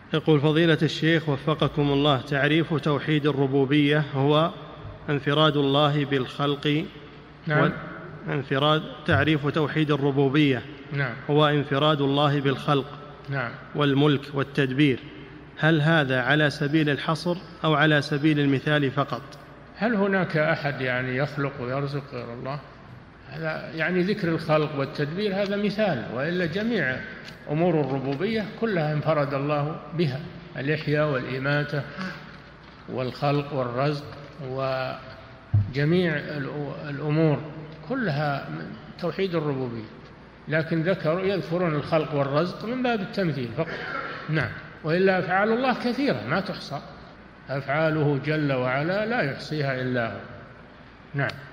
يقول فضيلة الشيخ وفقكم الله، تعريف توحيد الربوبية هو انفراد الله بالخلق. نعم. تعريف توحيد الربوبية نعم. هو انفراد الله بالخلق. نعم. والملك والتدبير. هل هذا على سبيل الحصر أو على سبيل المثال فقط؟ هل هناك أحد يعني يخلق ويرزق غير الله؟ هذا يعني ذكر الخلق والتدبير هذا مثال، وإلا جميع أمور الربوبية كلها انفرد الله بها، الإحياء والإماتة والخلق والرزق وجميع الأمور كلها توحيد الربوبية، لكن يذكرون الخلق والرزق من باب التمثيل فقط. نعم. وإلا أفعال الله كثيرة ما تحصى، أفعاله جل وعلا لا يحصيها إلا هو. نعم.